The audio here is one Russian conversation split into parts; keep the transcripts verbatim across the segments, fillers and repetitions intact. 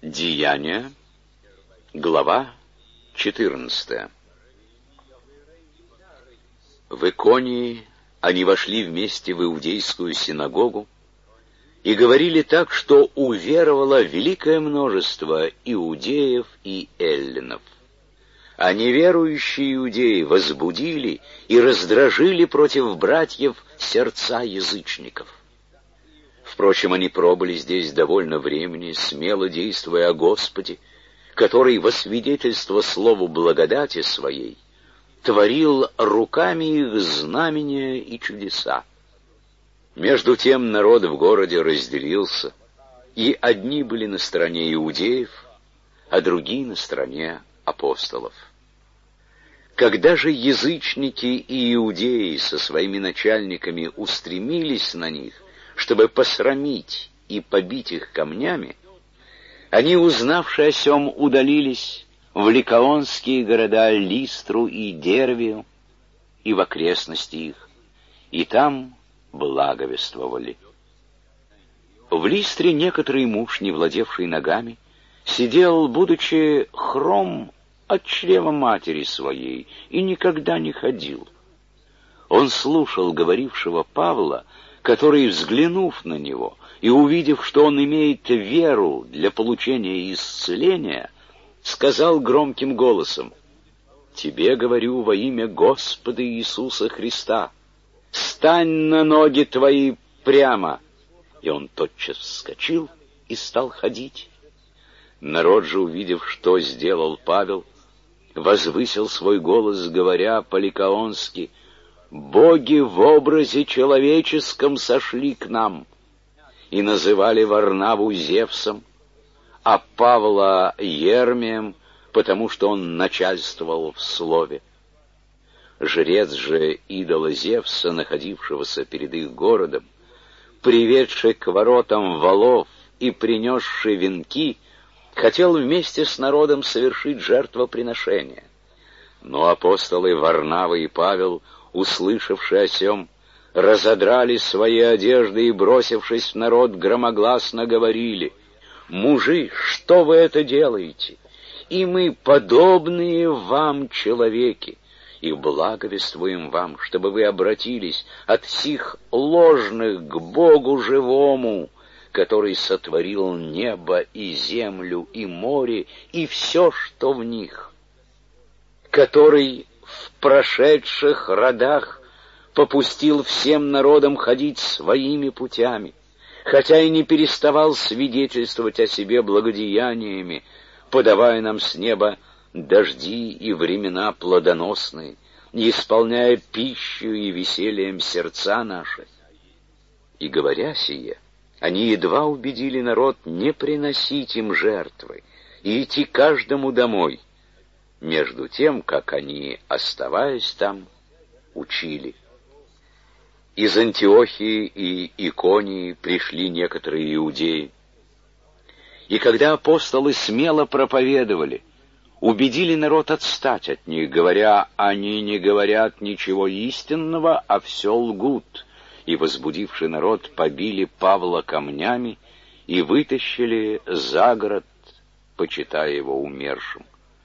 Деяния, глава четырнадцатая. В Иконии они вошли вместе в иудейскую синагогу и говорили так, что уверовало великое множество иудеев и эллинов. А неверующие иудеи возбудили и раздражили против братьев сердца язычников. Впрочем, они пробыли здесь довольно времени, смело действуя о Господе, который во свидетельство слову благодати своей творил руками их знамения и чудеса. Между тем народ в городе разделился, и одни были на стороне иудеев, а другие на стороне апостолов. Когда же язычники и иудеи со своими начальниками устремились на них, чтобы посрамить и побить их камнями, они, узнавши о сем, удалились в ликаонские города Листру и Дервию и в окрестности их, и там благовествовали. В Листре некоторый муж, не владевший ногами, сидел, будучи хром от чрева матери своей, и никогда не ходил. Он слушал говорившего Павла, который, взглянув на него и увидев, что он имеет веру для получения исцеления, сказал громким голосом: «Тебе говорю во имя Господа Иисуса Христа, стань на ноги твои прямо!» И он тотчас вскочил и стал ходить. Народ же, увидев, что сделал Павел, возвысил свой голос, говоря по-ликаонски: «Боги в образе человеческом сошли к нам», и называли Варнаву Зевсом, а Павла Ермием, потому что он начальствовал в слове. Жрец же идола Зевса, находившегося перед их городом, приведший к воротам валов и принесший венки, хотел вместе с народом совершить жертвоприношение. Но апостолы Варнава и Павел, услышавши о сем, разодрали свои одежды и, бросившись в народ, громогласно говорили: «Мужи, что вы это делаете? И мы, подобные вам человеки, и благовествуем вам, чтобы вы обратились от сих ложных к Богу живому, который сотворил небо и землю и море и все, что в них, который в прошедших родах попустил всем народам ходить своими путями, хотя и не переставал свидетельствовать о себе благодеяниями, подавая нам с неба дожди и времена плодоносные, и исполняя пищу и весельем сердца наши». И говоря сие, они едва убедили народ не приносить им жертвы и идти каждому домой, между тем, как они, оставаясь там, учили. Из Антиохии и Иконии пришли некоторые иудеи, и когда апостолы смело проповедовали, убедили народ отстать от них, говоря: «Они не говорят ничего истинного, а все лгут», и, возбудивший народ, побили Павла камнями и вытащили за город, почитая его умершим.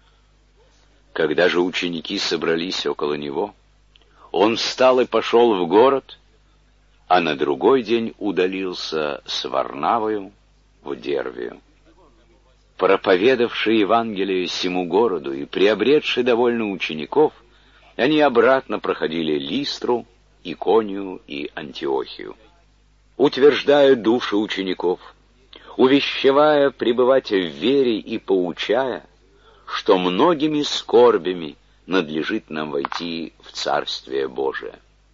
Когда же ученики собрались около него, он встал и пошел в город, а на другой день удалился с Варнавою в Дервию. Проповедавшие Евангелие сему городу и приобретшие довольно учеников, они обратно проходили Листру, Иконию и Антиохию, утверждая души учеников, увещевая пребывать в вере и поучая, что многими скорбями надлежит нам войти в Царствие Божие.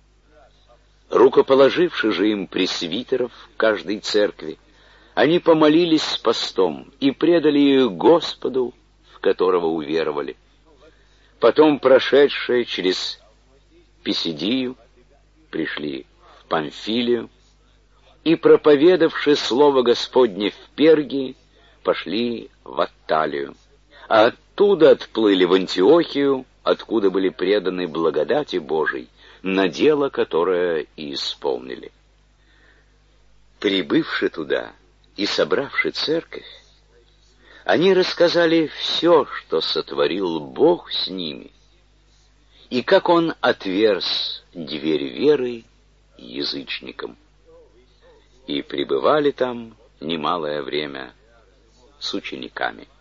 Рукоположивши же им пресвитеров каждой церкви, они помолились с постом и предали их Господу, в которого уверовали. Потом, прошедшие через Писидию, пришли в Памфилию, и, проповедавши слово Господне в Пергии, пошли в Атталию, а оттуда отплыли в Антиохию, откуда были преданы благодати Божией, на дело, которое и исполнили. Прибывши туда и собравши церковь, Они рассказали все, что сотворил Бог с ними, и как Он отверз дверь веры язычникам. И пребывали там немалое время с учениками.